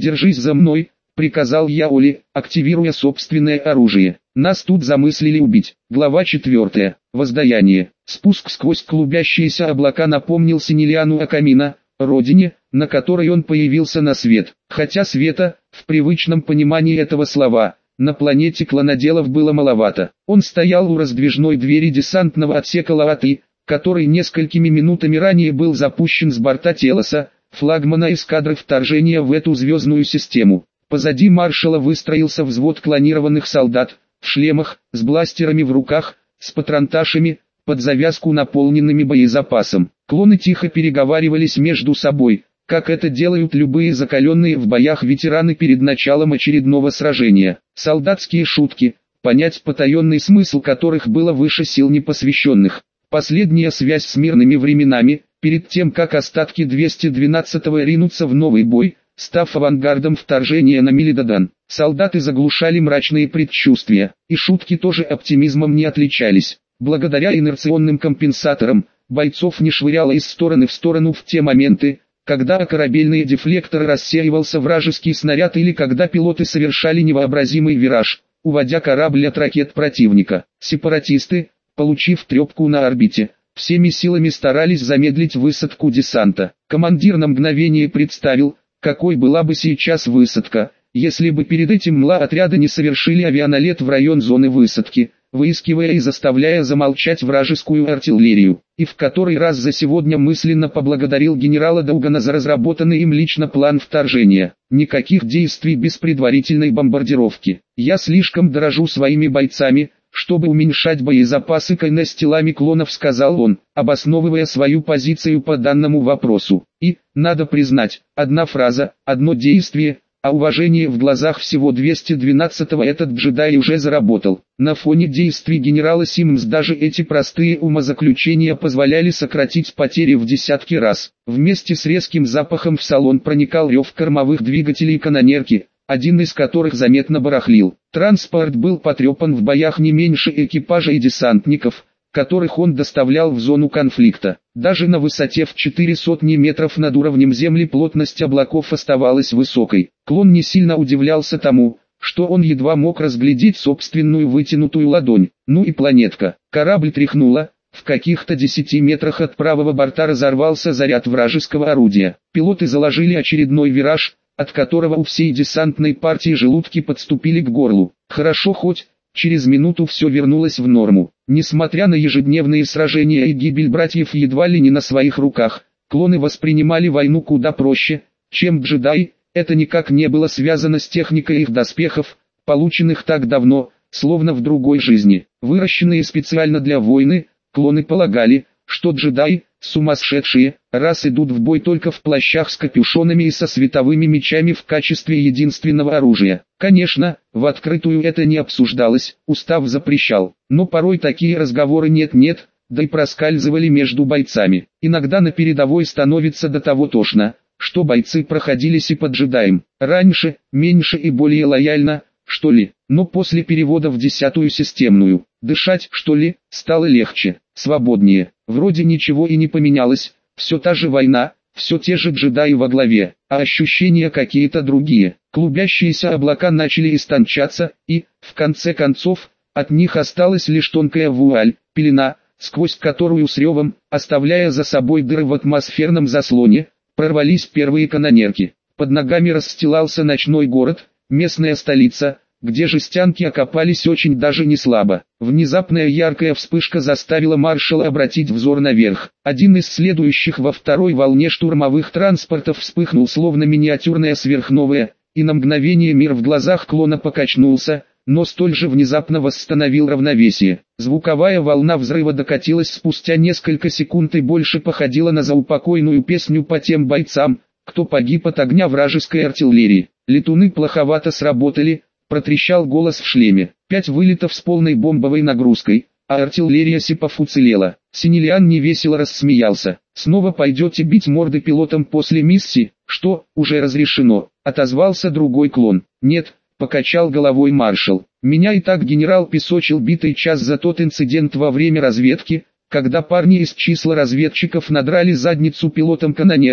«Держись за мной», — приказал я Оле, активируя собственное оружие. Нас тут замыслили убить. Глава 4. Воздаяние. Спуск сквозь клубящиеся облака напомнил Синилиану о Камино, родине, на которой он появился на свет. Хотя света, в привычном понимании этого слова, на планете клоноделов было маловато. Он стоял у раздвижной двери десантного отсека Лааты, который несколькими минутами ранее был запущен с борта Телоса, флагмана эскадры вторжения в эту звездную систему. Позади маршала выстроился взвод клонированных солдат, в шлемах, с бластерами в руках, с патронташами, под завязку наполненными боезапасом. Клоны тихо переговаривались между собой, как это делают любые закаленные в боях ветераны перед началом очередного сражения. Солдатские шутки, понять потаенный смысл которых было выше сил непосвященных. Последняя связь с мирными временами, перед тем как остатки 212-го ринутся в новый бой, став авангардом вторжения на Мелидодан. Солдаты заглушали мрачные предчувствия, и шутки тоже оптимизмом не отличались. Благодаря инерционным компенсаторам, бойцов не швыряло из стороны в сторону в те моменты, когда о корабельные дефлекторы рассеивался вражеский снаряд или когда пилоты совершали невообразимый вираж, уводя корабль от ракет противника. Сепаратисты, получив трепку на орбите, всеми силами старались замедлить высадку десанта. Командир на мгновение представил, какой была бы сейчас высадка, если бы перед этим МЛА отряда не совершили авианалет в район зоны высадки, выискивая и заставляя замолчать вражескую артиллерию, и в который раз за сегодня мысленно поблагодарил генерала Даугана за разработанный им лично план вторжения. Никаких действий без предварительной бомбардировки. Я слишком дорожу своими бойцами, чтобы уменьшать боезапасы с телами клонов, сказал он, обосновывая свою позицию по данному вопросу. И, надо признать, одна фраза, одно действие, а уважение в глазах всего 212-го этот джедай уже заработал. На фоне действий генерала Симмс даже эти простые умозаключения позволяли сократить потери в десятки раз. Вместе с резким запахом в салон проникал рев кормовых двигателей канонерки, один из которых заметно барахлил. Транспорт был потрепан в боях не меньше экипажа и десантников, которых он доставлял в зону конфликта. Даже на высоте в 400 метров над уровнем земли плотность облаков оставалась высокой. Клон не сильно удивлялся тому, что он едва мог разглядеть собственную вытянутую ладонь. Ну и планетка. Корабль тряхнуло, в каких-то 10 метрах от правого борта разорвался заряд вражеского орудия. Пилоты заложили очередной вираж, от которого у всей десантной партии желудки подступили к горлу. Хорошо хоть, через минуту все вернулось в норму. Несмотря на ежедневные сражения и гибель братьев едва ли не на своих руках, клоны воспринимали войну куда проще, чем джедаи. Это никак не было связано с техникой их доспехов, полученных так давно, словно в другой жизни. Выращенные специально для войны, клоны полагали, что джедаи, сумасшедшие, раз идут в бой только в плащах с капюшонами и со световыми мечами в качестве единственного оружия. Конечно, в открытую это не обсуждалось, устав запрещал, но порой такие разговоры нет-нет, да и проскальзывали между бойцами. Иногда на передовой становится до того тошно, что бойцы проходились и под джедаем. Раньше, меньше и более лояльно, что ли, но после перевода в 10-ю системную, дышать, что ли, стало легче, свободнее. Вроде ничего и не поменялось, все та же война, все те же джедаи во главе, а ощущения какие-то другие. Клубящиеся облака начали истончаться, и, в конце концов, от них осталась лишь тонкая вуаль, пелена, сквозь которую с ревом, оставляя за собой дыры в атмосферном заслоне, прорвались первые канонерки. Под ногами расстилался ночной город, местная столица, где жестянки окопались очень даже не слабо. Внезапная яркая вспышка заставила маршала обратить взор наверх. Один из следующих во второй волне штурмовых транспортов вспыхнул словно миниатюрная сверхновая, и на мгновение мир в глазах клона покачнулся, но столь же внезапно восстановил равновесие. Звуковая волна взрыва докатилась спустя несколько секунд и больше походила на заупокойную песню по тем бойцам, кто погиб от огня вражеской артиллерии. Летуны плоховато сработали, протрещал голос в шлеме. 5 вылетов с полной бомбовой нагрузкой, а артиллерия сепов уцелела. Синилиан невесело рассмеялся. «Снова пойдете бить морды пилотам после миссии, что, уже разрешено?» — отозвался другой клон. «Нет», — покачал головой маршал. «Меня и так генерал песочил битый час за тот инцидент во время разведки, когда парни из числа разведчиков надрали задницу пилотам канонерок,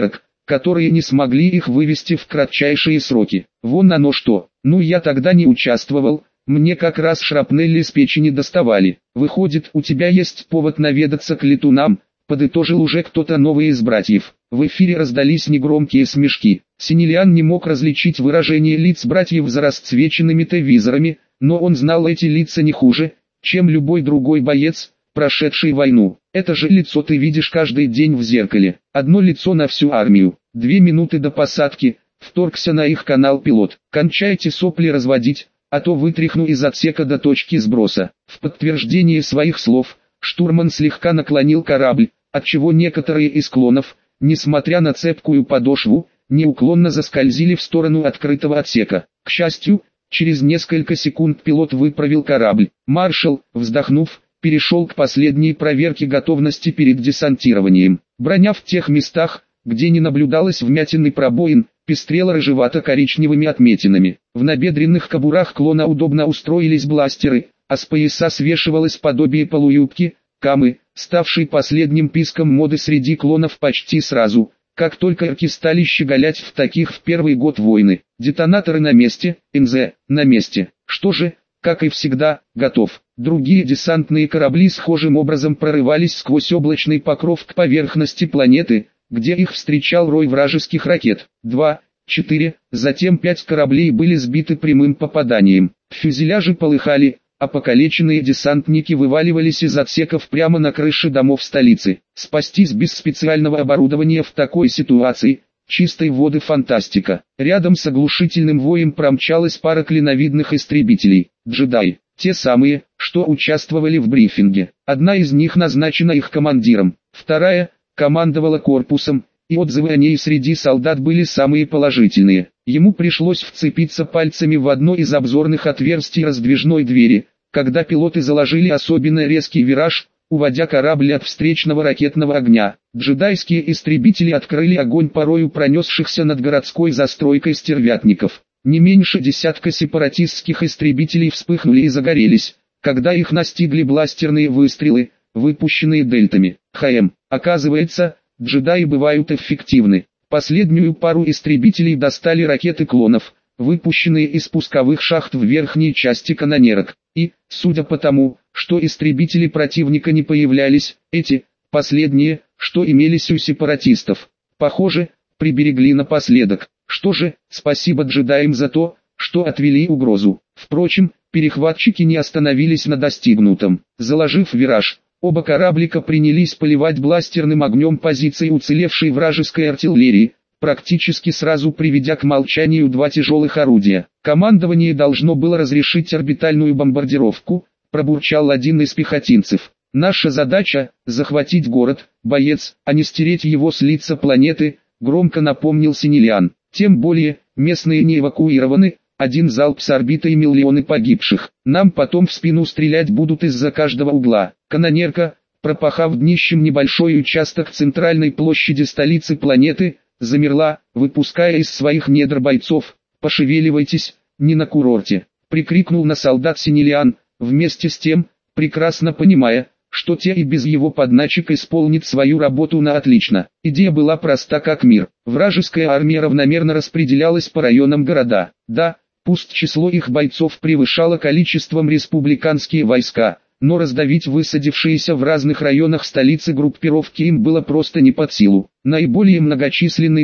которые не смогли их вывести в кратчайшие сроки. Вон оно что. Ну я тогда не участвовал, мне как раз шрапнели с печени доставали. Выходит, у тебя есть повод наведаться к летунам, подытожил уже кто-то новый из братьев. В эфире раздались негромкие смешки. Синильян не мог различить выражение лиц братьев за расцвеченными телевизорами, но он знал эти лица не хуже, чем любой другой боец, прошедший войну. Это же лицо ты видишь каждый день в зеркале. Одно лицо на всю армию. 2 минуты до посадки. Вторгся на их канал пилот. Кончайте сопли разводить, а то вытряхну из отсека до точки сброса. В подтверждение своих слов, штурман слегка наклонил корабль, отчего некоторые из клонов, несмотря на цепкую подошву, неуклонно заскользили в сторону открытого отсека. К счастью, через несколько секунд пилот выправил корабль. Маршал, вздохнув, перешел к последней проверке готовности перед десантированием. Броня в тех местах, где не наблюдалось вмятин и пробоин, пестрела рыжевато-коричневыми отметинами. В набедренных кобурах клона удобно устроились бластеры, а с пояса свешивалось подобие полуюбки, камы, ставшей последним писком моды среди клонов почти сразу, как только эрки стали щеголять в таких в первый год войны. Детонаторы на месте, НЗ на месте. Что же, как и всегда, готов. Другие десантные корабли схожим образом прорывались сквозь облачный покров к поверхности планеты, где их встречал рой вражеских ракет. 2, 4, затем 5 кораблей были сбиты прямым попаданием. Фюзеляжи полыхали, а покалеченные десантники вываливались из отсеков прямо на крыши домов столицы. Спастись без специального оборудования в такой ситуации – чистой воды фантастика. Рядом с оглушительным воем промчалась пара клиновидных истребителей. Джедаи, те самые, что участвовали в брифинге. Одна из них назначена их командиром, вторая – командовала корпусом, и отзывы о ней среди солдат были самые положительные. Ему пришлось вцепиться пальцами в одно из обзорных отверстий раздвижной двери, когда пилоты заложили особенно резкий вираж, уводя корабль от встречного ракетного огня. Джедайские истребители открыли огонь порою пронесшихся над городской застройкой стервятников. Не меньше десятка сепаратистских истребителей вспыхнули и загорелись, когда их настигли бластерные выстрелы, выпущенные дельтами. Оказывается, джедаи бывают эффективны. Последнюю пару истребителей достали ракеты клонов, выпущенные из пусковых шахт в верхней части канонерок. И, судя по тому, что истребители противника не появлялись, эти, последние, что имелись у сепаратистов, похоже, приберегли напоследок. Что же, спасибо джедаям за то, что отвели угрозу. Впрочем, перехватчики не остановились на достигнутом. Заложив вираж, оба кораблика принялись поливать бластерным огнем позиции уцелевшей вражеской артиллерии, практически сразу приведя к молчанию 2 тяжелых орудия. Командование должно было разрешить орбитальную бомбардировку, пробурчал один из пехотинцев. Наша задача – захватить город, боец, а не стереть его с лица планеты, громко напомнил Синильян. Тем более, местные не эвакуированы, один залп с орбиты и миллионы погибших. Нам потом в спину стрелять будут из-за каждого угла. Канонерка, пропахав днищем небольшой участок центральной площади столицы планеты, замерла, выпуская из своих недр бойцов. «Пошевеливайтесь, не на курорте!» — прикрикнул на солдат Синильян, вместе с тем, прекрасно понимая, что те и без его подначек исполнит свою работу на отлично. Идея была проста как мир. Вражеская армия равномерно распределялась по районам города. Да, пусть число их бойцов превышало количеством республиканские войска, но раздавить высадившиеся в разных районах столицы группировки им было просто не под силу. Наиболее многочисленный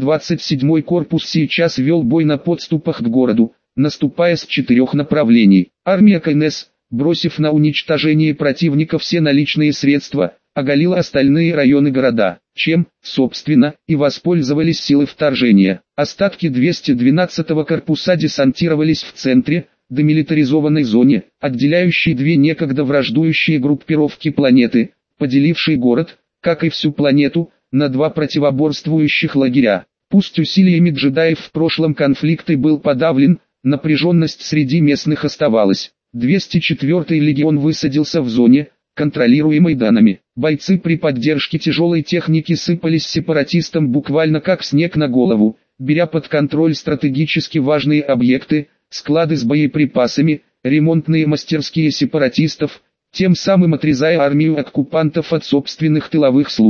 327-й корпус сейчас вел бой на подступах к городу, наступая с 4 направлений. Армия КНС, бросив на уничтожение противника все наличные средства, оголила остальные районы города, чем, собственно, и воспользовались силы вторжения. Остатки 212-го корпуса десантировались в центре, демилитаризованной зоне, отделяющей 2 некогда враждующие группировки планеты, поделившей город, как и всю планету, на 2 противоборствующих лагеря. Пусть усилиями джедаев в прошлом конфликт и был подавлен, напряженность среди местных оставалась. 204-й легион высадился в зоне, контролируемой данными. Бойцы при поддержке тяжелой техники сыпались сепаратистам буквально как снег на голову, беря под контроль стратегически важные объекты, склады с боеприпасами, ремонтные мастерские сепаратистов, тем самым отрезая армию оккупантов от собственных тыловых служб.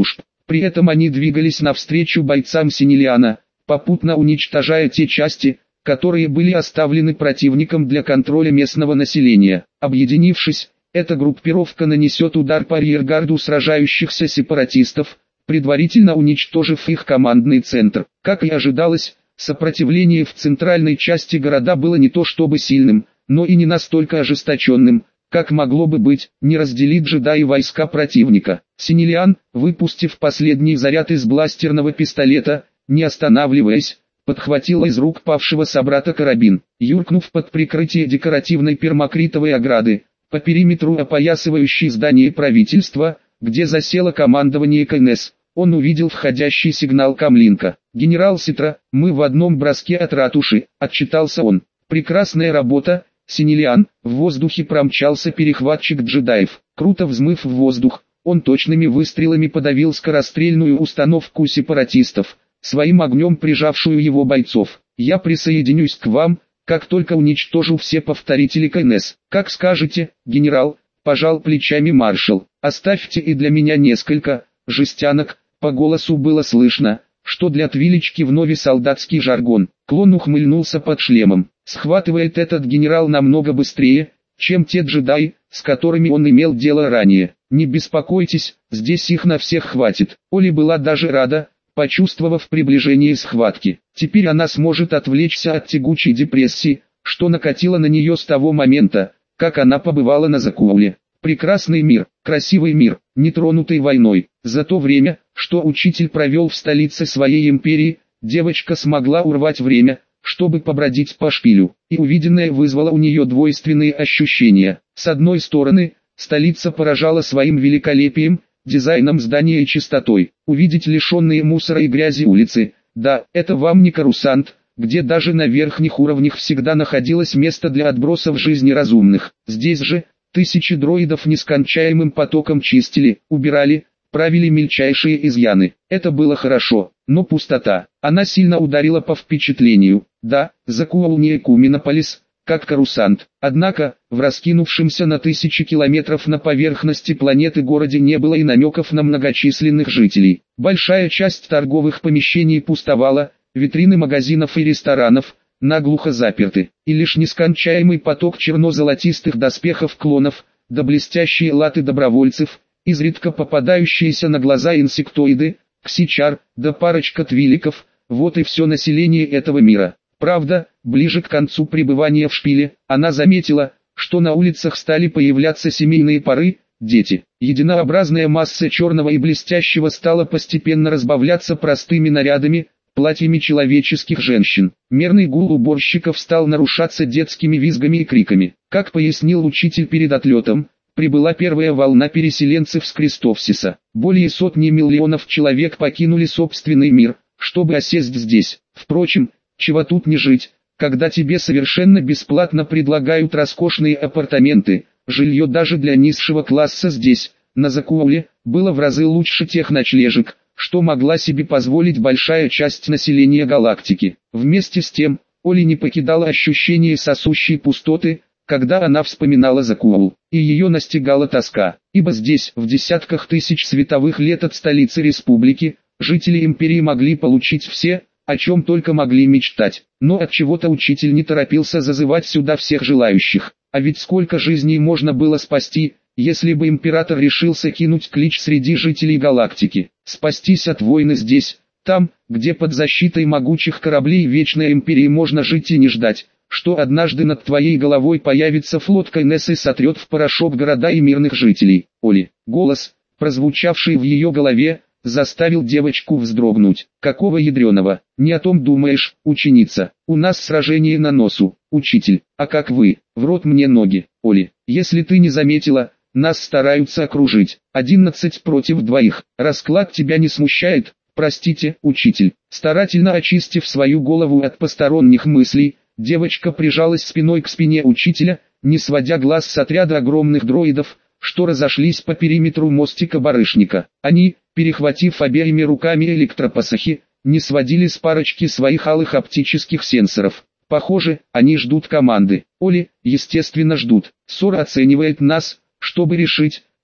При этом они двигались навстречу бойцам Синилиана, попутно уничтожая те части, которые были оставлены противником для контроля местного населения. Объединившись, эта группировка нанесет удар по арьергарду сражающихся сепаратистов, предварительно уничтожив их командный центр. Как и ожидалось, сопротивление в центральной части города было не то чтобы сильным, но и не настолько ожесточенным, как могло бы быть, не разделить джедаи войска противника. Синилиан, выпустив последний заряд из бластерного пистолета, не останавливаясь, подхватил из рук павшего собрата карабин. Юркнув под прикрытие декоративной пермакритовой ограды, по периметру опоясывающей здание правительства, где засело командование КНС, он увидел входящий сигнал Камлинка. «Генерал Ситра, мы в одном броске от ратуши», — отчитался он. «Прекрасная работа, Синилиан». В воздухе промчался перехватчик джедаев. Круто взмыв в воздух, он точными выстрелами подавил скорострельную установку сепаратистов, своим огнем прижавшую его бойцов. «Я присоединюсь к вам, как только уничтожу все повторители КНС». «Как скажете, генерал», — пожал плечами маршал. «Оставьте и для меня несколько жестянок». По голосу было слышно, что для Твилички вновь солдатский жаргон. Клон ухмыльнулся под шлемом. Схватывает этот генерал намного быстрее, чем те джедаи, с которыми он имел дело ранее. Не беспокойтесь, здесь их на всех хватит. Оли была даже рада, почувствовав приближение схватки. Теперь она сможет отвлечься от тягучей депрессии, что накатило на нее с того момента, как она побывала на Закууле. Прекрасный мир, красивый мир, нетронутый войной. За то время, что учитель провел в столице своей империи, девочка смогла урвать время, чтобы побродить по шпилю, и увиденное вызвало у нее двойственные ощущения. С одной стороны, столица поражала своим великолепием, дизайном здания и чистотой. Увидеть лишенные мусора и грязи улицы, да, это вам не Корусант, где даже на верхних уровнях всегда находилось место для отбросов жизни разумных. Здесь же, тысячи дроидов нескончаемым потоком чистили, убирали, правили мельчайшие изъяны. Это было хорошо, но пустота. Она сильно ударила по впечатлению. Да, Закуул не Экуминополис, как Корусант. Однако, в раскинувшемся на тысячи километров на поверхности планеты городе не было и намеков на многочисленных жителей. Большая часть торговых помещений пустовала, витрины магазинов и ресторанов наглухо заперты, и лишь нескончаемый поток черно-золотистых доспехов клонов, да блестящие латы добровольцев, изредка попадающиеся на глаза инсектоиды, ксичар, да парочка твиликов, вот и все население этого мира. Правда, ближе к концу пребывания в шпиле, она заметила, что на улицах стали появляться семейные пары, дети. Единообразная масса черного и блестящего стала постепенно разбавляться простыми нарядами, платьями человеческих женщин. Мерный гул уборщиков стал нарушаться детскими визгами и криками. Как пояснил учитель перед отлетом, прибыла первая волна переселенцев с Крестовсиса. Более сотни миллионов человек покинули собственный мир, чтобы осесть здесь. Впрочем, чего тут не жить, когда тебе совершенно бесплатно предлагают роскошные апартаменты, жилье даже для низшего класса здесь, на Закууле, было в разы лучше тех ночлежек, что могла себе позволить большая часть населения галактики. Вместе с тем, Оли не покидало ощущение сосущей пустоты, когда она вспоминала Закуул, и ее настигала тоска, ибо здесь, в десятках тысяч световых лет от столицы республики, жители империи могли получить все, о чем только могли мечтать. Но от чего-то учитель не торопился зазывать сюда всех желающих, а ведь сколько жизней можно было спасти, если бы император решился кинуть клич среди жителей галактики. Спастись от войны здесь, там, где под защитой могучих кораблей Вечной Империи можно жить и не ждать, что однажды над твоей головой появится флот КНС и сотрет в порошок города и мирных жителей. Оли, голос, прозвучавший в ее голове, заставил девочку вздрогнуть. Какого ядреного? Не о том думаешь, ученица. У нас сражение на носу, учитель. А как вы? В рот мне ноги. Оли, если ты не заметила, нас стараются окружить. 11 против 2. Расклад тебя не смущает? Простите, учитель. Старательно очистив свою голову от посторонних мыслей, девочка прижалась спиной к спине учителя, не сводя глаз с отряда огромных дроидов, что разошлись по периметру мостика барышника. Они, перехватив обеими руками электропосохи, не сводили с парочки своих алых оптических сенсоров. Похоже, они ждут команды. Оли, естественно, ждут. Сора оценивает нас, чтобы решить,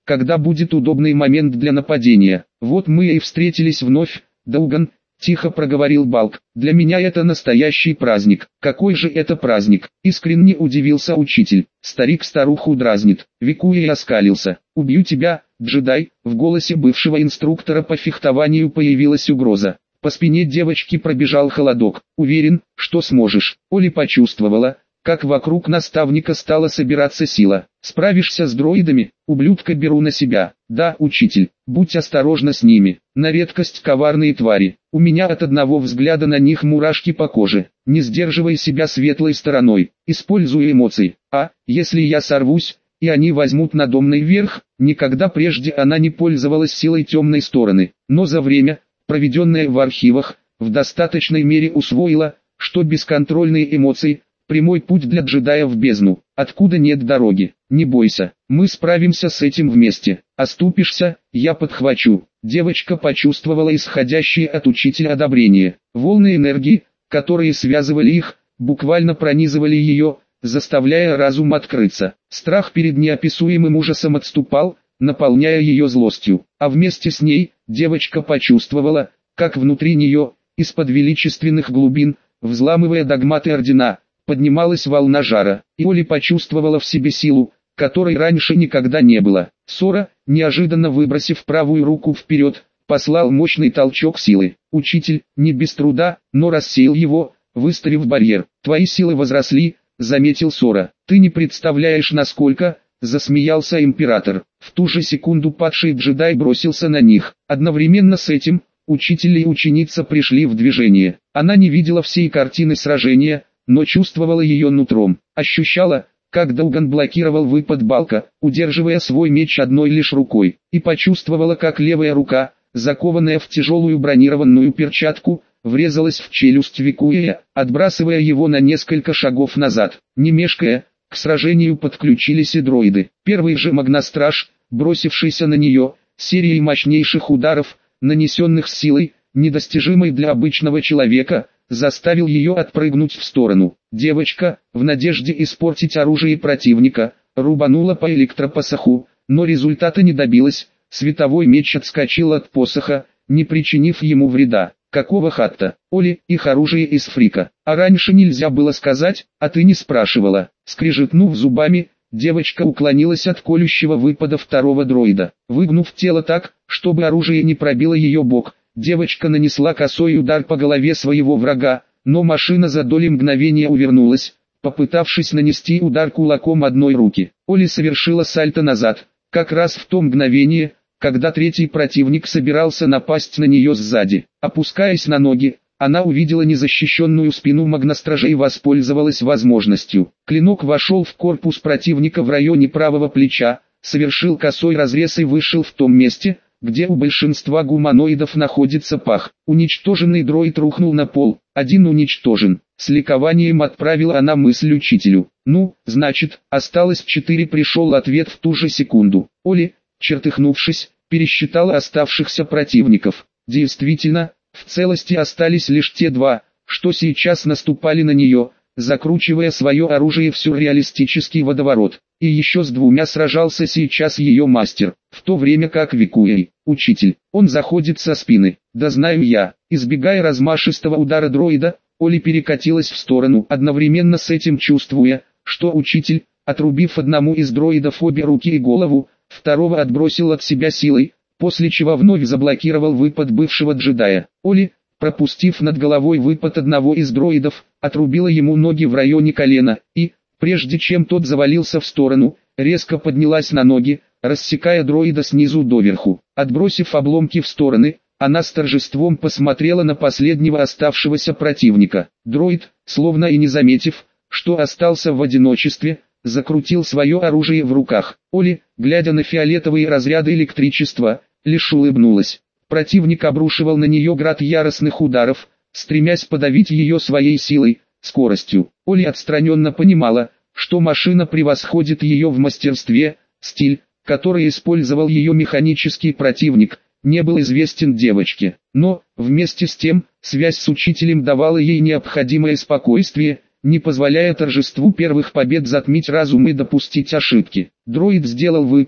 когда будет удобный момент для нападения. Вот мы и встретились вновь, Дауган, тихо проговорил Балк. Для меня это настоящий праздник. Какой же это праздник? Искренне удивился учитель. Старик старуху дразнит. Викуя оскалился. Убью тебя, джедай. В голосе бывшего инструктора по фехтованию появилась угроза. По спине девочки пробежал холодок. Уверен, что сможешь. Оли почувствовала, как вокруг наставника стала собираться сила. Справишься с дроидами, ублюдка, беру на себя. Да, учитель, будь осторожна с ними. На редкость коварные твари. У меня от одного взгляда на них мурашки по коже. Не сдерживай себя светлой стороной. Используй эмоции. А, если я сорвусь, и они возьмут надомный верх? Никогда прежде она не пользовалась силой темной стороны. Но за время, проведенное в архивах, в достаточной мере усвоила, что бесконтрольные эмоции – прямой путь для джедая в бездну, откуда нет дороги. Не бойся, мы справимся с этим вместе. Оступишься, я подхвачу. Девочка почувствовала исходящее от учителя одобрение. Волны энергии, которые связывали их, буквально пронизывали ее, заставляя разум открыться. Страх перед неописуемым ужасом отступал, наполняя ее злостью. А вместе с ней, девочка почувствовала, как внутри нее, из-под величественных глубин, взламывая догматы ордена, поднималась волна жара, и Оли почувствовала в себе силу, которой раньше никогда не было. Сора, неожиданно выбросив правую руку вперед, послал мощный толчок силы. Учитель, не без труда, но рассеял его, выставив барьер. «Твои силы возросли», — заметил Сора. «Ты не представляешь, насколько», — засмеялся император. В ту же секунду падший джедай бросился на них. Одновременно с этим, учитель и ученица пришли в движение. Она не видела всей картины сражения, но чувствовала ее нутром, ощущала, как Дауган блокировал выпад Балка, удерживая свой меч одной лишь рукой, и почувствовала, как левая рука, закованная в тяжелую бронированную перчатку, врезалась в челюсть Викуя, отбрасывая его на несколько шагов назад. Не мешкая, к сражению подключились и дроиды. Первый же Магнастраж, бросившийся на нее, серией мощнейших ударов, нанесенных с силой, недостижимой для обычного человека, заставил ее отпрыгнуть в сторону. Девочка, в надежде испортить оружие противника, рубанула по электропосоху, но результата не добилась. Световой меч отскочил от посоха, не причинив ему вреда. Какого хатта? Оли, их оружие из фрика. А раньше нельзя было сказать, а ты не спрашивала. Скрежетнув зубами, девочка уклонилась от колющего выпада второго дроида. Выгнув тело так, чтобы оружие не пробило ее бок, девочка нанесла косой удар по голове своего врага, но машина за доли мгновения увернулась, попытавшись нанести удар кулаком одной руки. Оли совершила сальто назад, как раз в то мгновение, когда третий противник собирался напасть на нее сзади. Опускаясь на ноги, она увидела незащищенную спину Магнастража и воспользовалась возможностью. Клинок вошел в корпус противника в районе правого плеча, совершил косой разрез и вышел в том месте, где у большинства гуманоидов находится пах. Уничтоженный дроид рухнул на пол. Один уничтожен. С ликованием отправила она мысль учителю. Ну, значит, осталось 4. Пришел ответ в ту же секунду. Оли, чертыхнувшись, пересчитала оставшихся противников. Действительно, в целости остались лишь те 2, что сейчас наступали на нее, закручивая свое оружие в сюрреалистический водоворот. И еще с 2 сражался сейчас ее мастер, в то время как Викуэй, учитель, он заходит со спины. Да знаю я. Избегая размашистого удара дроида, Оли перекатилась в сторону, одновременно с этим чувствуя, что учитель, отрубив одному из дроидов обе руки и голову, второго отбросил от себя силой, после чего вновь заблокировал выпад бывшего джедая. Оли, пропустив над головой выпад одного из дроидов, отрубила ему ноги в районе колена, и, прежде чем тот завалился в сторону, резко поднялась на ноги, рассекая дроида снизу доверху. Отбросив обломки в стороны, она с торжеством посмотрела на последнего оставшегося противника. Дроид, словно и не заметив, что остался в одиночестве, закрутил свое оружие в руках. Оли, глядя на фиолетовые разряды электричества, лишь улыбнулась. Противник обрушивал на нее град яростных ударов, стремясь подавить ее своей силой, скоростью. Оли отстраненно понимала, что машина превосходит ее в мастерстве. Стиль, который использовал ее механический противник, не был известен девочке. Но, вместе с тем, связь с учителем давала ей необходимое спокойствие, не позволяя торжеству первых побед затмить разум и допустить ошибки. Дроид сделал выпад,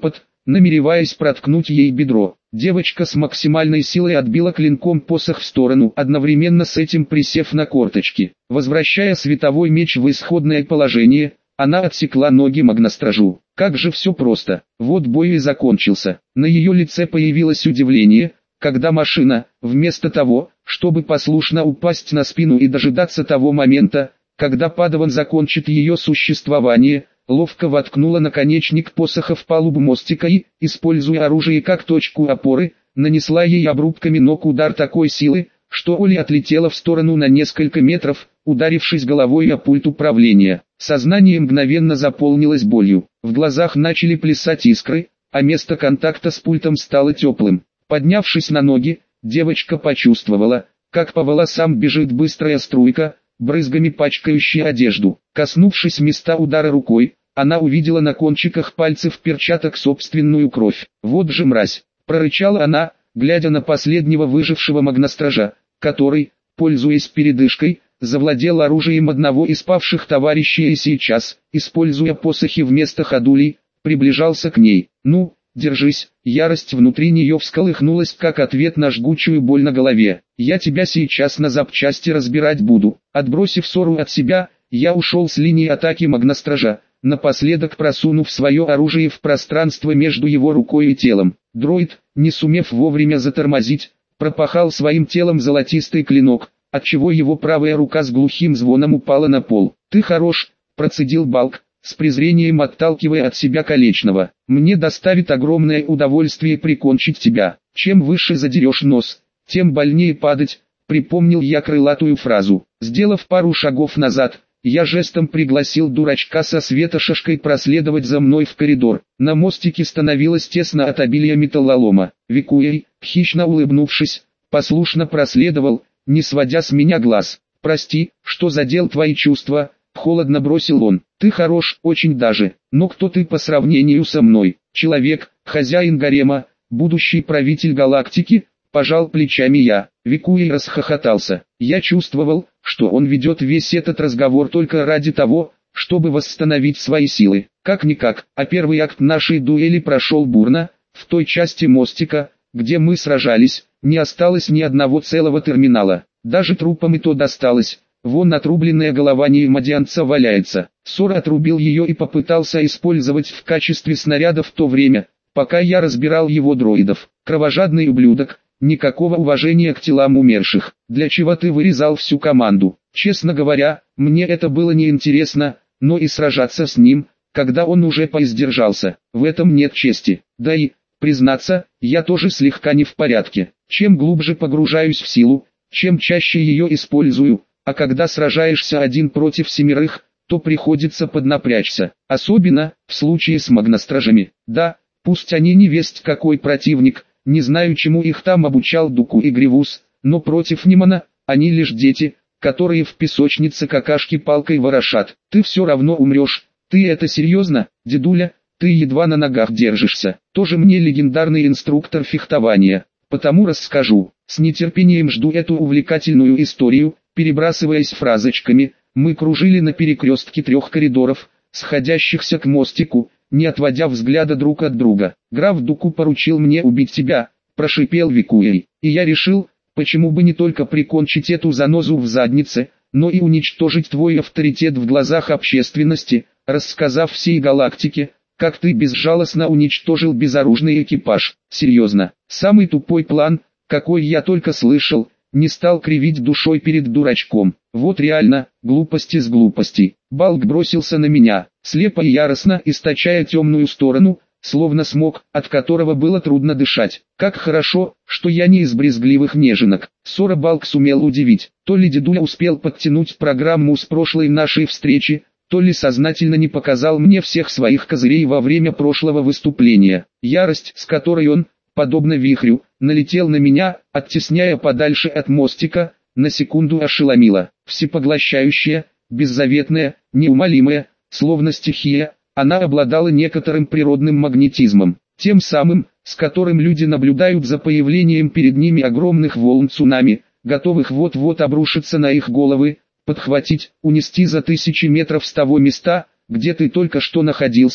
намереваясь проткнуть ей бедро. Девочка с максимальной силой отбила клинком посох в сторону, одновременно с этим присев на корточки. Возвращая световой меч в исходное положение, она отсекла ноги магностражу. Как же все просто. Вот бой и закончился. На ее лице появилось удивление, когда машина, вместо того, чтобы послушно упасть на спину и дожидаться того момента, когда Падаван закончит ее существование, ловко воткнула наконечник посоха в палубу мостика и, используя оружие как точку опоры, нанесла ей обрубками ног удар такой силы, что Оли отлетела в сторону на несколько метров, ударившись головой о пульт управления. Сознание мгновенно заполнилось болью, в глазах начали плясать искры, а место контакта с пультом стало теплым. Поднявшись на ноги, девочка почувствовала, как по волосам бежит быстрая струйка, брызгами пачкающая одежду. Коснувшись места удара рукой, она увидела на кончиках пальцев перчаток собственную кровь. «Вот же мразь!» – прорычала она, глядя на последнего выжившего магностража, который, пользуясь передышкой, завладел оружием одного из павших товарищей и сейчас, используя посохи вместо ходулей, приближался к ней. «Ну, держись!» Ярость внутри нее всколыхнулась как ответ на жгучую боль на голове. «Я тебя сейчас на запчасти разбирать буду». Отбросив ссору от себя, я ушел с линии атаки магностража, напоследок просунув свое оружие в пространство между его рукой и телом. Дроид, не сумев вовремя затормозить, пропахал своим телом золотистый клинок, отчего его правая рука с глухим звоном упала на пол. «Ты хорош», – процедил Балк, с презрением отталкивая от себя Колечного. «Мне доставит огромное удовольствие прикончить тебя. Чем выше задерешь нос, тем больнее падать», – припомнил я крылатую фразу. Сделав пару шагов назад, я жестом пригласил дурачка со светошашкой проследовать за мной в коридор. На мостике становилось тесно от обилия металлолома. Викуэй, хищно улыбнувшись, послушно проследовал, не сводя с меня глаз. «Прости, что задел твои чувства», — холодно бросил он. «Ты хорош, очень даже, но кто ты по сравнению со мной? Человек, хозяин гарема, будущий правитель галактики?» Пожал плечами я. Викуэй расхохотался. Я чувствовал, что он ведет весь этот разговор только ради того, чтобы восстановить свои силы. Как-никак, а первый акт нашей дуэли прошел бурно. В той части мостика, где мы сражались, не осталось ни одного целого терминала. Даже трупам и то досталось. Вон отрубленная голова неимадианца валяется. Сора отрубил ее и попытался использовать в качестве снаряда в то время, пока я разбирал его дроидов. Кровожадный ублюдок. Никакого уважения к телам умерших. Для чего ты вырезал всю команду? Честно говоря, мне это было неинтересно, но и сражаться с ним, когда он уже поиздержался, в этом нет чести. Да и, признаться, я тоже слегка не в порядке. Чем глубже погружаюсь в силу, чем чаще ее использую, а когда сражаешься один против семерых, то приходится поднапрячься. Особенно, в случае с магностражами. Да, пусть они не весть какой противник, не знаю, чему их там обучал Дуку и Гривус, но против Нимана, они лишь дети, которые в песочнице какашки палкой ворошат. Ты все равно умрешь. Ты это серьезно, дедуля? Ты едва на ногах держишься. Тоже мне легендарный инструктор фехтования. Потому расскажу. С нетерпением жду эту увлекательную историю. Перебрасываясь фразочками, мы кружили на перекрестке 3 коридоров, сходящихся к мостику, не отводя взгляда друг от друга. «Граф Дуку поручил мне убить тебя», – прошипел Викуэй. И я решил, почему бы не только прикончить эту занозу в заднице, но и уничтожить твой авторитет в глазах общественности, рассказав всей галактике, как ты безжалостно уничтожил безоружный экипаж. Серьезно, самый тупой план, какой я только слышал, не стал кривить душой перед дурачком. Вот реально, глупости с глупостей. Балк бросился на меня, слепо и яростно источая темную сторону, словно смог, от которого было трудно дышать. Как хорошо, что я не из брезгливых неженок. Сора Балк сумел удивить. То ли дедуля успел подтянуть программу с прошлой нашей встречи, то ли сознательно не показал мне всех своих козырей во время прошлого выступления. Ярость, с которой он, подобно вихрю, налетел на меня, оттесняя подальше от мостика, на секунду ошеломила. Всепоглощающая, беззаветная, неумолимая, словно стихия, она обладала некоторым природным магнетизмом, тем самым, с которым люди наблюдают за появлением перед ними огромных волн цунами, готовых вот-вот обрушиться на их головы, подхватить, унести за тысячи метров с того места, где ты только что находился,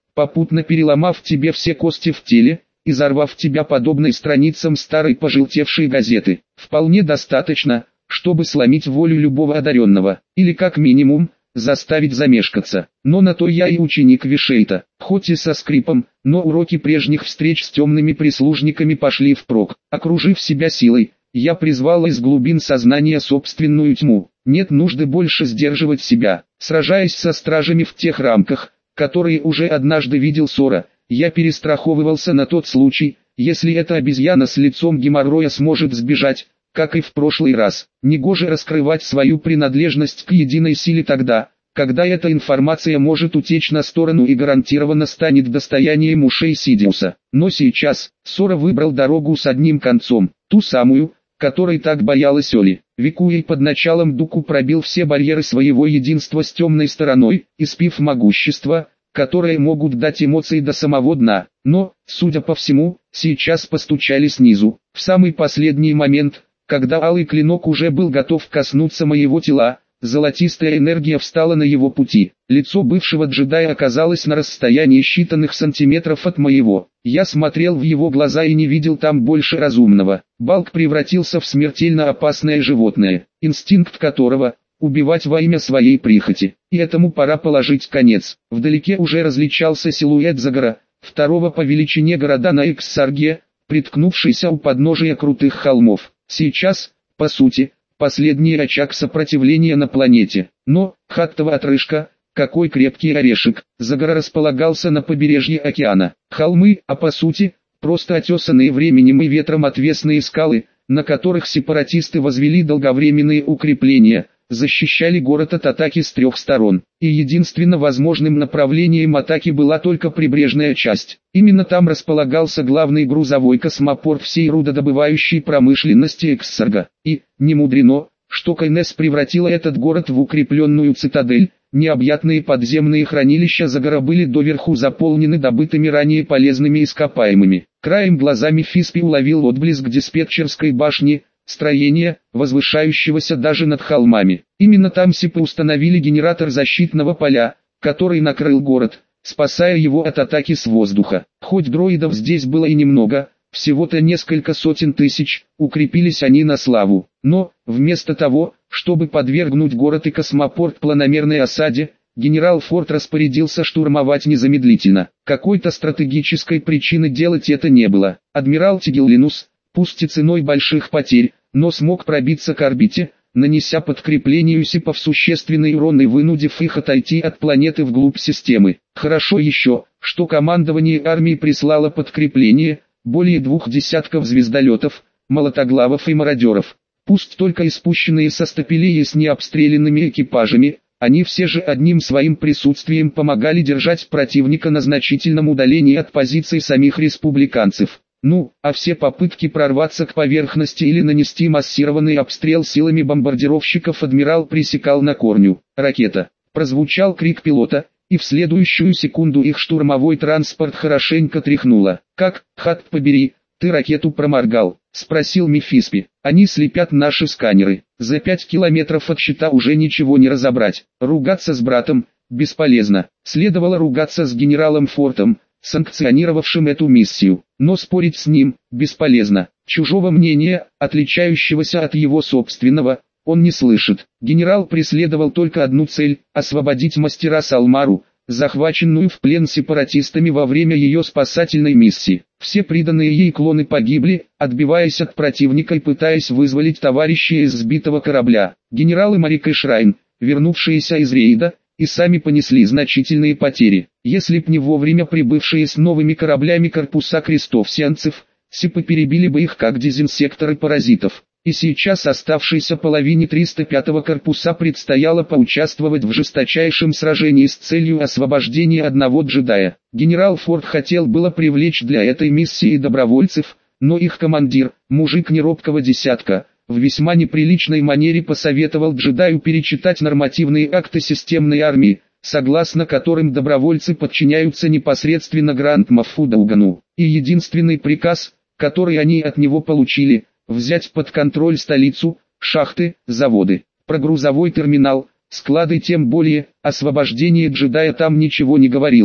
попутно переломав тебе все кости в теле, и взорвав тебя подобной страницам старой пожелтевшей газеты. Вполне достаточно, чтобы сломить волю любого одаренного, или как минимум, заставить замешкаться. Но на то я и ученик Вишейта, хоть и со скрипом, но уроки прежних встреч с темными прислужниками пошли впрок. Окружив себя силой, я призвал из глубин сознания собственную тьму. Нет нужды больше сдерживать себя. Сражаясь со стражами в тех рамках, которые уже однажды видел Сора, я перестраховывался на тот случай, если эта обезьяна с лицом геморроя сможет сбежать, как и в прошлый раз. Негоже раскрывать свою принадлежность к единой силе тогда, когда эта информация может утечь на сторону и гарантированно станет достоянием ушей Сидиуса. Но сейчас, Сора выбрал дорогу с одним концом, ту самую, которой так боялась Оли. Викуэй под началом Дуку пробил все барьеры своего единства с темной стороной, испив могущество, которые могут дать эмоции до самого дна. Но, судя по всему, сейчас постучали снизу. В самый последний момент, когда алый клинок уже был готов коснуться моего тела, золотистая энергия встала на его пути. Лицо бывшего джедая оказалось на расстоянии считанных сантиметров от моего. Я смотрел в его глаза и не видел там больше разумного. Балк превратился в смертельно опасное животное, инстинкт которого — убивать во имя своей прихоти. И этому пора положить конец. Вдалеке уже различался силуэт Загара, второго по величине города на Экссарге, приткнувшийся у подножия крутых холмов. Сейчас, по сути, последний очаг сопротивления на планете. Но, хаттова отрыжка, какой крепкий орешек. Загар располагался на побережье океана. Холмы, а по сути, просто отесанные временем и ветром отвесные скалы, на которых сепаратисты возвели долговременные укрепления, защищали город от атаки с трех сторон. И единственно возможным направлением атаки была только прибрежная часть. Именно там располагался главный грузовой космопорт всей рудодобывающей промышленности Экссарга. И, не мудрено, что Кайнес превратила этот город в укрепленную цитадель. Необъятные подземные хранилища Загара были доверху заполнены добытыми ранее полезными ископаемыми. Краем глаза Мефиспи уловил отблеск диспетчерской башни, строения, возвышающегося даже над холмами. Именно там сепы установили генератор защитного поля, который накрыл город, спасая его от атаки с воздуха. Хоть дроидов здесь было и немного, всего-то несколько сотен тысяч, укрепились они на славу. Но, вместо того, чтобы подвергнуть город и космопорт планомерной осаде, генерал Форд распорядился штурмовать незамедлительно. Какой-то стратегической причины делать это не было. Адмирал Тигеллинус, пусть и ценой больших потерь, но смог пробиться к орбите, нанеся подкреплению сепов существенный урон и вынудив их отойти от планеты вглубь системы. Хорошо еще, что командование армии прислало подкрепление, более 2 десятков звездолетов, молотоглавов и мародеров. Пусть только испущенные со стапелей с необстрелянными экипажами, они все же одним своим присутствием помогали держать противника на значительном удалении от позиций самих республиканцев. Ну, а все попытки прорваться к поверхности или нанести массированный обстрел силами бомбардировщиков адмирал пресекал на корню. Ракета. Прозвучал крик пилота, и в следующую секунду их штурмовой транспорт хорошенько тряхнуло. «Как, хат побери, ты ракету проморгал?» — спросил Мефиспи. «Они слепят наши сканеры. За 5 километров от щита уже ничего не разобрать. Ругаться с братом бесполезно. Следовало ругаться с генералом Фортом, санкционировавшим эту миссию. Но спорить с ним бесполезно. Чужого мнения, отличающегося от его собственного, он не слышит. Генерал преследовал только одну цель – освободить мастера Салмару, захваченную в плен сепаратистами во время ее спасательной миссии. Все приданные ей клоны погибли, отбиваясь от противника и пытаясь вызволить товарищей из сбитого корабля. Генералы Марик и Шрайн, вернувшиеся из рейда, и сами понесли значительные потери. Если б не вовремя прибывшие с новыми кораблями корпуса крестовсианцев, сепы перебили бы их как дезинсекторы паразитов. И сейчас оставшейся половине 305-го корпуса предстояло поучаствовать в жесточайшем сражении с целью освобождения одного джедая. Генерал Форд хотел было привлечь для этой миссии добровольцев, но их командир, мужик неробкого десятка, в весьма неприличной манере посоветовал джедаю перечитать нормативные акты системной армии, согласно которым добровольцы подчиняются непосредственно Гранд-Моффу Даугану. И единственный приказ, который они от него получили – взять под контроль столицу, шахты, заводы, про грузовой терминал, склады тем более, освобождение джедая там ничего не говорилось.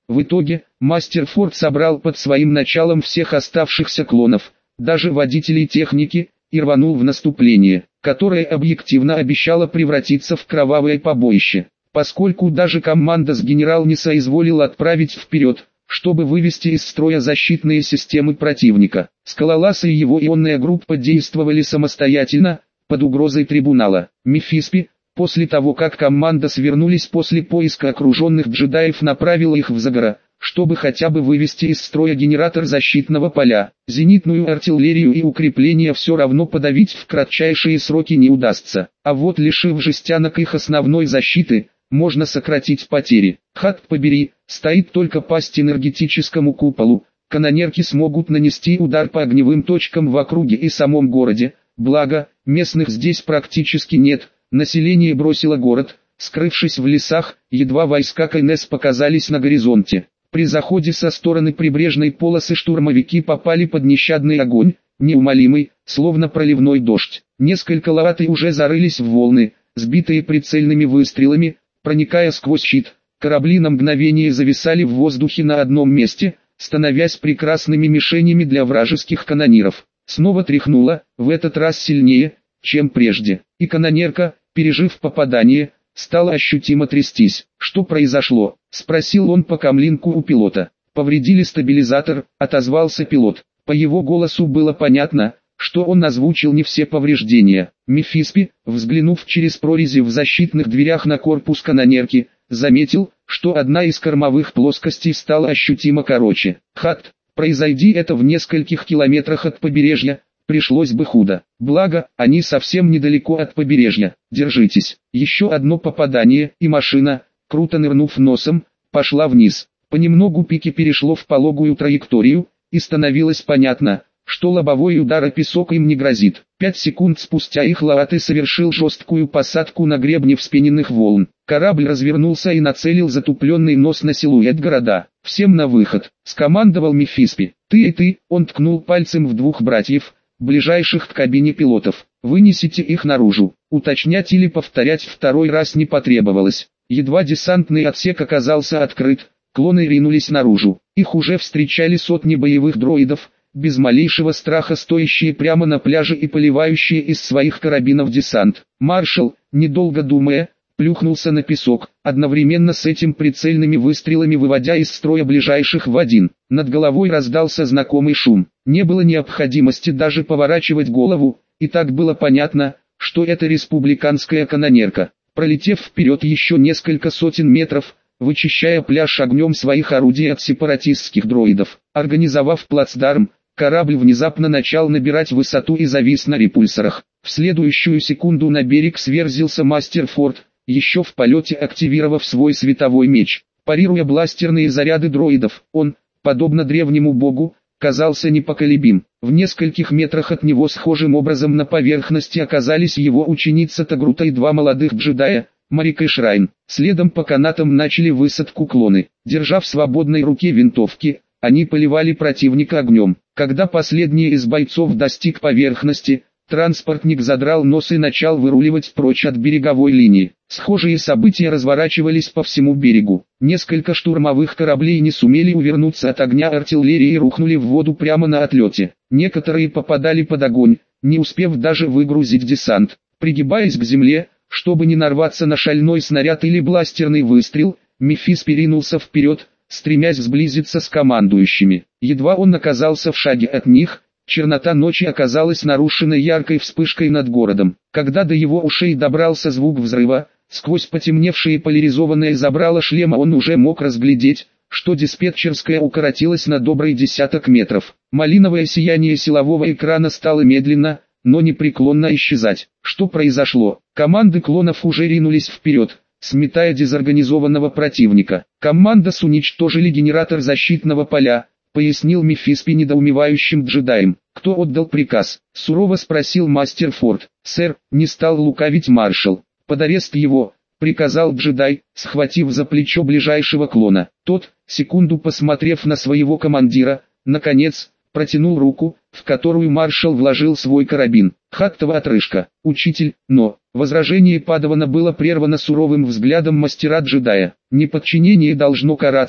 В итоге, мастер Форд собрал под своим началом всех оставшихся клонов, даже водителей техники, и рванул в наступление, которое объективно обещало превратиться в кровавое побоище. Поскольку даже команда с генерал не соизволила отправить вперед, чтобы вывести из строя защитные системы противника, Скалолаз и его ионная группа действовали самостоятельно, под угрозой трибунала. Мефиспи, после того как команда свернулись после поиска окруженных джедаев, направила их в Загора, чтобы хотя бы вывести из строя генератор защитного поля. Зенитную артиллерию и укрепления все равно подавить в кратчайшие сроки не удастся, а вот лишив жестянок их основной защиты, можно сократить потери. Хат побери, стоит только пасть энергетическому куполу, канонерки смогут нанести удар по огневым точкам в округе и самом городе, благо, местных здесь практически нет, население бросило город, скрывшись в лесах, едва войска КНС показались на горизонте. При заходе со стороны прибрежной полосы штурмовики попали под нещадный огонь, неумолимый, словно проливной дождь. Несколько лаваты уже зарылись в волны, сбитые прицельными выстрелами, проникая сквозь щит. Корабли на мгновение зависали в воздухе на одном месте, становясь прекрасными мишенями для вражеских канониров. Снова тряхнуло, в этот раз сильнее, чем прежде, и канонерка, пережив попадание, стала ощутимо трястись. «Что произошло?» — спросил он по камлинку у пилота. «Повредили стабилизатор», — отозвался пилот. По его голосу было понятно, что он озвучил не все повреждения. Мефиспи, взглянув через прорези в защитных дверях на корпус канонерки, заметил, что одна из кормовых плоскостей стала ощутимо короче. «Хат, произойди это в нескольких километрах от побережья, пришлось бы худо. Благо, они совсем недалеко от побережья. Держитесь». Еще одно попадание, и машина, круто нырнув носом, пошла вниз. Понемногу пики перешло в пологую траекторию, и становилось понятно, что лобовой удар о песок им не грозит. 5 секунд спустя их Лааты совершил жесткую посадку на гребне вспененных волн. Корабль развернулся и нацелил затупленный нос на силуэт города. «Всем на выход», — скомандовал Мефиспи. «Ты и ты», — он ткнул пальцем в двух братьев, ближайших к кабине пилотов. «Вынесите их наружу». Уточнять или повторять второй раз не потребовалось. Едва десантный отсек оказался открыт, клоны ринулись наружу. Их уже встречали сотни боевых дроидов, без малейшего страха стоящие прямо на пляже и поливающие из своих карабинов десант. Маршал, недолго думая, плюхнулся на песок, одновременно с этим прицельными выстрелами выводя из строя ближайших в один. Над головой раздался знакомый шум. Не было необходимости даже поворачивать голову, и так было понятно, что это республиканская канонерка. Пролетев вперед еще несколько сотен метров, вычищая пляж огнем своих орудий от сепаратистских дроидов, организовав плацдарм, корабль внезапно начал набирать высоту и завис на репульсорах. В следующую секунду на берег сверзился мастер Форд, еще в полете активировав свой световой меч. Парируя бластерные заряды дроидов, он, подобно древнему богу, казался непоколебим. В нескольких метрах от него схожим образом на поверхности оказались его ученица Тагрута и два молодых джедая, Марик и Шрайн. Следом по канатам начали высадку клоны. Держа в свободной руке винтовки, они поливали противника огнем. Когда последний из бойцов достиг поверхности, транспортник задрал нос и начал выруливать прочь от береговой линии. Схожие события разворачивались по всему берегу. Несколько штурмовых кораблей не сумели увернуться от огня артиллерии и рухнули в воду прямо на отлете. Некоторые попадали под огонь, не успев даже выгрузить десант. Пригибаясь к земле, чтобы не нарваться на шальной снаряд или бластерный выстрел, Мефиспи ринулся вперед, стремясь сблизиться с командующими. Едва он оказался в шаге от них, чернота ночи оказалась нарушена яркой вспышкой над городом. Когда до его ушей добрался звук взрыва, сквозь потемневшие поляризованные забрала шлема он уже мог разглядеть, что диспетчерская укоротилась на добрый десяток метров. Малиновое сияние силового экрана стало медленно, но непреклонно исчезать. Что произошло? Команды клонов уже ринулись вперед, сметая дезорганизованного противника. «Команда уничтожили генератор защитного поля», — пояснил Мефиспи недоумевающим джедаем. «Кто отдал приказ?» — сурово спросил мастер Форд. «Сэр», — не стал лукавить маршал. «Под арест его», — приказал джедай, схватив за плечо ближайшего клона. Тот, секунду посмотрев на своего командира, наконец, протянул руку, в которую маршал вложил свой карабин. «Хаттова отрыжка, учитель», но... Возражение Падавана было прервано суровым взглядом мастера-джедая. «Неподчинение должно караться»,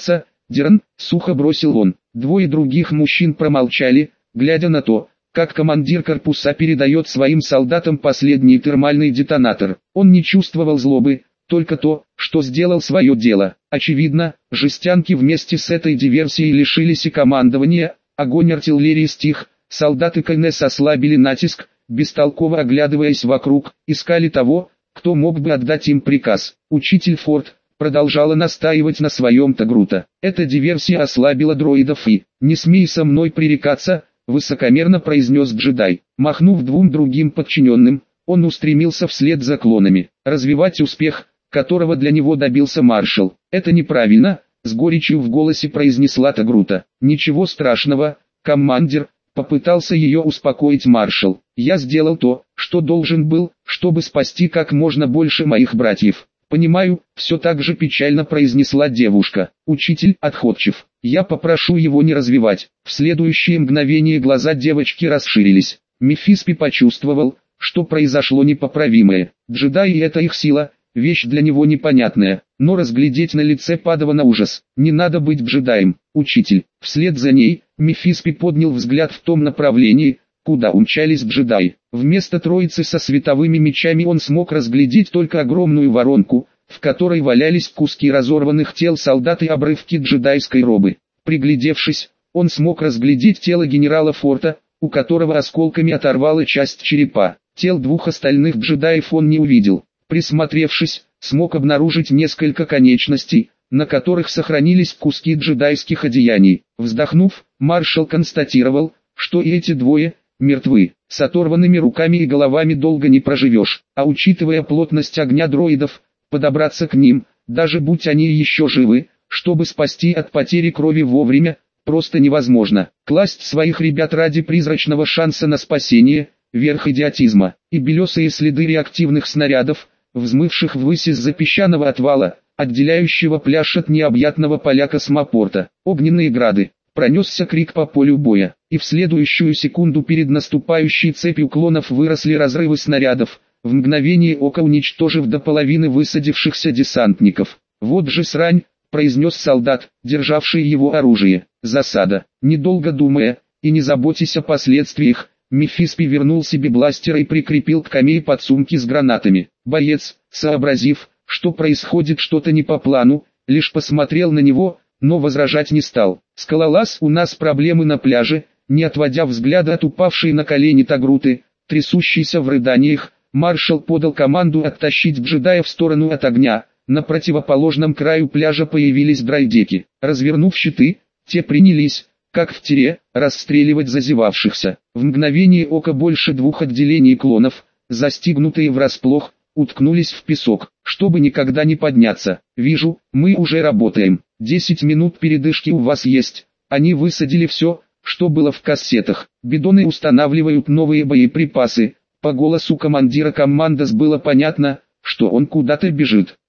Дерн, сухо бросил он. Двое других мужчин промолчали, глядя на то, как командир корпуса передает своим солдатам последний термальный детонатор. Он не чувствовал злобы, только то, что сделал свое дело. Очевидно, жестянки вместе с этой диверсией лишились и командования, огонь артиллерии стих, солдаты КНС ослабили натиск, бестолково оглядываясь вокруг, искали того, кто мог бы отдать им приказ. Учитель Форд продолжала настаивать на своем Тагрута. Эта диверсия ослабила дроидов и «не смей со мной пререкаться», высокомерно произнес джедай. Махнув двум другим подчиненным, он устремился вслед за клонами. Развивать успех, которого для него добился маршал. «Это неправильно», с горечью в голосе произнесла Тагрута. «Ничего страшного, командир», попытался ее успокоить маршал. «Я сделал то, что должен был, чтобы спасти как можно больше моих братьев». «Понимаю», все так же печально произнесла девушка. «Учитель отходчив. Я попрошу его не развивать». В следующее мгновение глаза девочки расширились. Мефиспи почувствовал, что произошло непоправимое. Джедаи — это их сила, вещь для него непонятная, но разглядеть на лице Падавана ужас. «Не надо быть джедаем, учитель». Вслед за ней, Мефиспи поднял взгляд в том направлении, куда умчались джедаи. Вместо троицы со световыми мечами он смог разглядеть только огромную воронку, в которой валялись куски разорванных тел солдат и обрывки джедайской робы. Приглядевшись, он смог разглядеть тело генерала Форта, у которого осколками оторвала часть черепа. Тел двух остальных джедаев он не увидел. Присмотревшись, смог обнаружить несколько конечностей, на которых сохранились куски джедайских одеяний. Вздохнув, маршал констатировал, что и эти двое мертвы. С оторванными руками и головами долго не проживешь, а учитывая плотность огня дроидов, подобраться к ним, даже будь они еще живы, чтобы спасти от потери крови вовремя, просто невозможно. Класть своих ребят ради призрачного шанса на спасение – верх идиотизма. И белесые следы реактивных снарядов, взмывших ввысь из-за песчаного отвала, отделяющего пляж от необъятного поля космопорта. Огненные грады. Пронесся крик по полю боя, и в следующую секунду перед наступающей цепью клонов выросли разрывы снарядов, в мгновение ока уничтожив до половины высадившихся десантников. «Вот же срань», — произнес солдат, державший его оружие. «Засада». Недолго думая, и не заботясь о последствиях, Мефиспи вернул себе бластер и прикрепил к камее подсумки с гранатами. Боец, сообразив, что происходит что-то не по плану, лишь посмотрел на него, но возражать не стал. «Скалолаз, у нас проблемы на пляже», не отводя взгляда от упавшей на колени Тагруты, трясущейся в рыданиях, маршал подал команду оттащить джедая в сторону от огня. На противоположном краю пляжа появились драйдеки. Развернув щиты, те принялись, как в тире, расстреливать зазевавшихся. В мгновение ока больше двух отделений клонов, застигнутые врасплох, уткнулись в песок, чтобы никогда не подняться. «Вижу, мы уже работаем. 10 минут передышки у вас есть». Они высадили все, что было в кассетах. Бидоны устанавливают новые боеприпасы. По голосу командира командос было понятно, что он куда-то бежит.